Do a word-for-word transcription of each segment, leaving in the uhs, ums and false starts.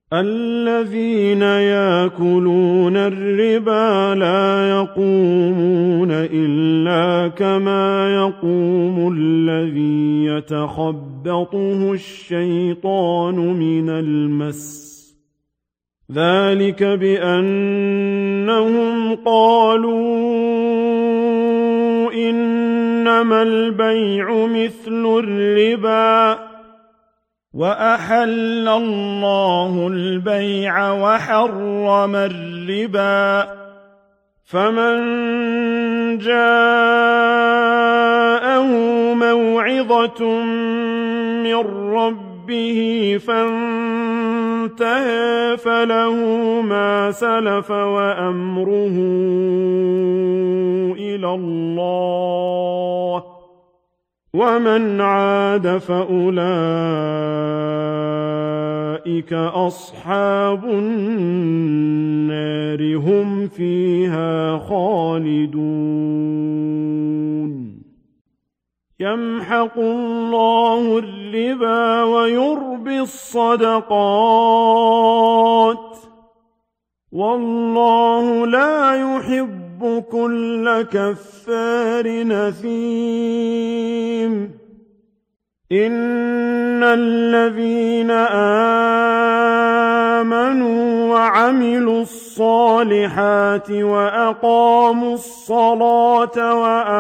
الذين يأكلون الربا لا يقومون إلا كما يقوم الذي يتخبطه الشيطان من المس ذلك بأنهم قالوا إنما البيع مثل الربا وأحل الله البيع وحرم الربا فمن جاءه موعظة من ربه فانتهى فله ما سلف وأمره إلى الله ومن عاد فأولئك أصحاب النار هم فيها خالدون يمحق الله الربا ويربي الصدقات والله لا يحب كل كفار نثيم إن الذين آمنوا وعملوا الصالحات وأقاموا الصلاة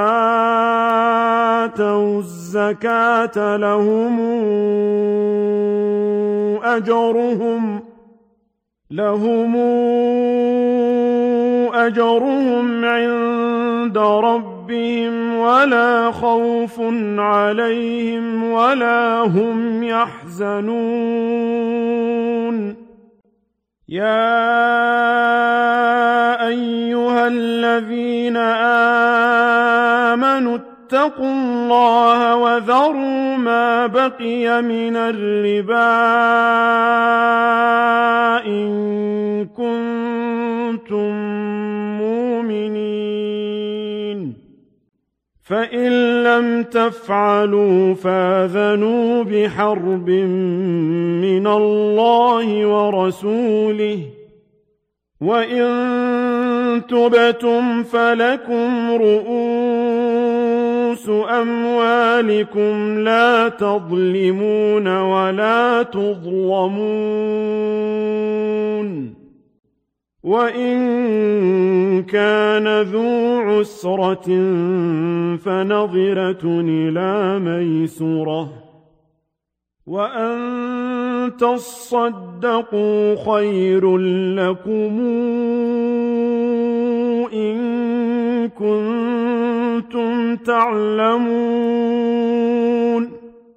وآتوا الزكاة لهم أجرهم لهم أجرهم عند ربهم ولا خوف عليهم ولا هم يحزنون يا أيها الذين آمنوا اتقوا الله وذروا ما بقي من الربا إن كنتم مؤمنين فإن لم تفعلوا فآذنوا بحرب من الله ورسوله وإن تبتم فلكم رؤوس أموالكم لا تظلمون ولا تظلمون وإن كان ذو عسرة فنظرة إلى ميسرة وأن تصدقوا خير لكم إن كنتم تعلمون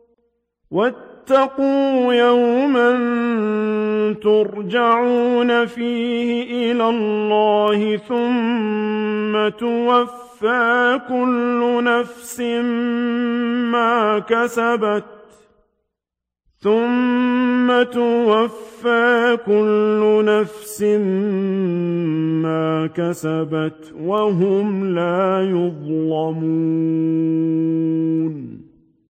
واتقوا يوما ترجعون فيه إلى الله ثم توفى كل نفس ما كسبت ثم توفى كل نفس ما كسبت وهم لا يظلمون